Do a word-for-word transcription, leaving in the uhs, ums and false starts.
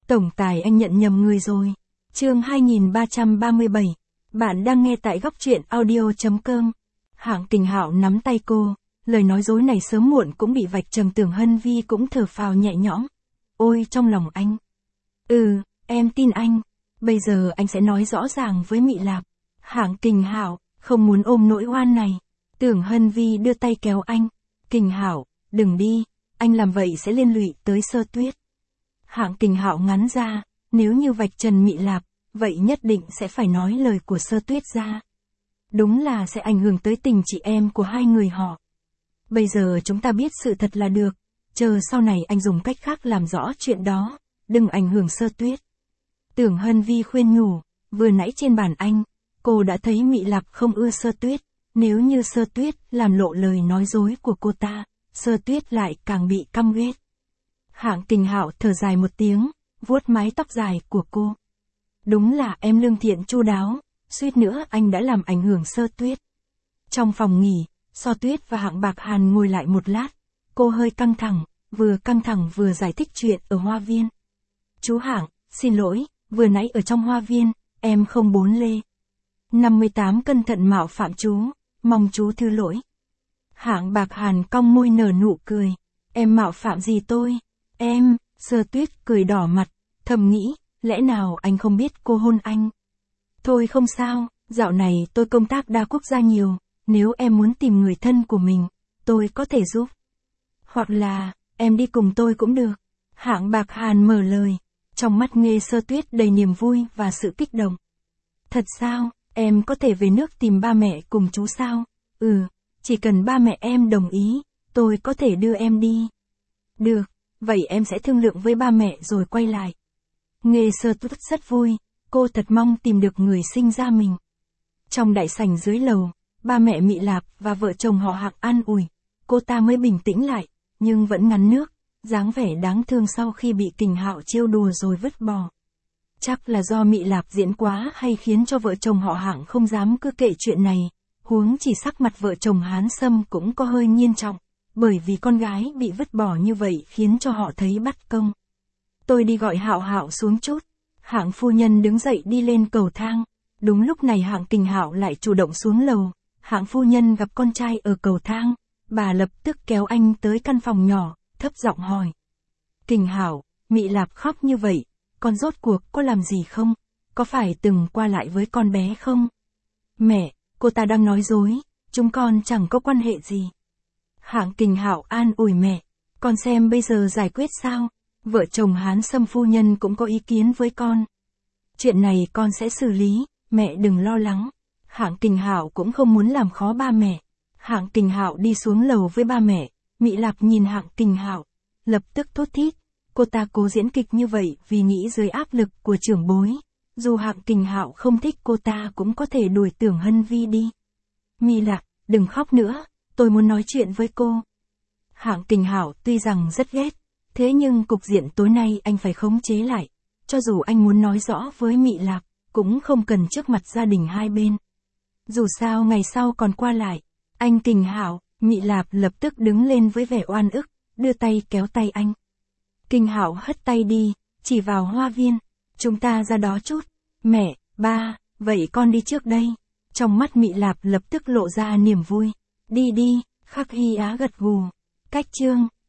Tổng tài anh nhận nhầm người rồi. Chương hai nghìn ba trăm ba mươi bảy. Bạn đang nghe tại góc truyện audio chấm com. Hạng Kình Hạo nắm tay cô, lời nói dối này sớm muộn cũng bị vạch trần. Tưởng Hân Vi cũng thở phào nhẹ nhõm. Ôi trong lòng anh. Ừ, em tin anh. Bây giờ anh sẽ nói rõ ràng với Mị Lạp. Hạng Kình Hạo không muốn ôm nỗi oan này. Tưởng Hân Vi đưa tay kéo anh. Kình Hạo, đừng đi, anh làm vậy sẽ liên lụy tới Sơ Tuyết. Hạng Kình Hạo ngắn ra, nếu như vạch trần Mị Lạp, vậy nhất định sẽ phải nói lời của Sơ Tuyết ra. Đúng là sẽ ảnh hưởng tới tình chị em của hai người họ. Bây giờ chúng ta biết sự thật là được, chờ sau này anh dùng cách khác làm rõ chuyện đó, đừng ảnh hưởng Sơ Tuyết. Tưởng Hân Vi khuyên nhủ, vừa nãy trên bàn anh, cô đã thấy Mị Lạp không ưa Sơ Tuyết, nếu như Sơ Tuyết làm lộ lời nói dối của cô ta, Sơ Tuyết lại càng bị căm ghét. Hạng Kình Hạo thở dài một tiếng, vuốt mái tóc dài của cô. Đúng là em lương thiện chu đáo, suýt nữa anh đã làm ảnh hưởng Sơ Tuyết. Trong phòng nghỉ, So Tuyết và Hạng Bạc Hàn ngồi lại một lát, cô hơi căng thẳng, vừa căng thẳng vừa giải thích chuyện ở hoa viên. Chú Hạng, xin lỗi, vừa nãy ở trong hoa viên, em không bốn lê. năm mươi tám cân thận mạo phạm chú, mong chú thứ lỗi. Hạng Bạc Hàn cong môi nở nụ cười, em mạo phạm gì tôi? Em, Sơ Tuyết cười đỏ mặt, thầm nghĩ, lẽ nào anh không biết cô hôn anh? Thôi không sao, dạo này tôi công tác đa quốc gia nhiều, nếu em muốn tìm người thân của mình, tôi có thể giúp. Hoặc là, em đi cùng tôi cũng được. Hạng Bạc Hàn mở lời, trong mắt Nghê Sơ Tuyết đầy niềm vui và sự kích động. Thật sao, em có thể về nước tìm ba mẹ cùng chú sao? Ừ, chỉ cần ba mẹ em đồng ý, tôi có thể đưa em đi. Được, vậy em sẽ thương lượng với ba mẹ rồi quay lại. Nghê Sơ Tuyết rất vui, cô thật mong tìm được người sinh ra mình. Trong đại sảnh dưới lầu, ba mẹ Mị Lạp và vợ chồng họ Hạng an ủi, cô ta mới bình tĩnh lại, nhưng vẫn ngắn nước, dáng vẻ đáng thương sau khi bị Kình Hạo trêu đùa rồi vứt bỏ. Chắc là do Mị Lạp diễn quá hay khiến cho vợ chồng họ Hạng không dám cứ kể chuyện này, huống chỉ sắc mặt vợ chồng Hán Sâm cũng có hơi nghiêm trọng, bởi vì con gái bị vứt bỏ như vậy khiến cho họ thấy bất công. Tôi đi gọi Hạo Hạo xuống chút. Hạng phu nhân đứng dậy đi lên cầu thang. Đúng lúc này Hạng Kình Hạo lại chủ động xuống lầu. Hạng phu nhân gặp con trai ở cầu thang, bà lập tức kéo anh tới căn phòng nhỏ, thấp giọng hỏi. Kình Hạo, Mị Lạp khóc như vậy, con rốt cuộc có làm gì không? Có phải từng qua lại với con bé không? Mẹ, cô ta đang nói dối, chúng con chẳng có quan hệ gì. Hạng Kình Hạo an ủi mẹ, con xem bây giờ giải quyết sao? Vợ chồng Hán Sâm phu nhân cũng có ý kiến với con. Chuyện này con sẽ xử lý, mẹ đừng lo lắng. Hạng Kình Hạo cũng không muốn làm khó ba mẹ. Hạng Kình Hạo đi xuống lầu với ba mẹ, Mị Lạp nhìn Hạng Kình Hạo, lập tức thốt thít, cô ta cố diễn kịch như vậy vì nghĩ dưới áp lực của trưởng bối. Dù Hạng Kình Hạo không thích cô ta cũng có thể đuổi Tưởng Hân Vi đi. Mị Lạp, đừng khóc nữa, tôi muốn nói chuyện với cô. Hạng Kình Hạo tuy rằng rất ghét, thế nhưng cục diện tối nay anh phải khống chế lại, cho dù anh muốn nói rõ với Mị Lạp, cũng không cần trước mặt gia đình hai bên. Dù sao ngày sau còn qua lại, anh Kình Hạo, Mị Lạp lập tức đứng lên với vẻ oan ức, đưa tay kéo tay anh. Kình Hạo hất tay đi, chỉ vào hoa viên, chúng ta ra đó chút. Mẹ, ba, vậy con đi trước đây. Trong mắt Mị Lạp lập tức lộ ra niềm vui. Đi đi, Khắc Hy Á gật gù. Cách chương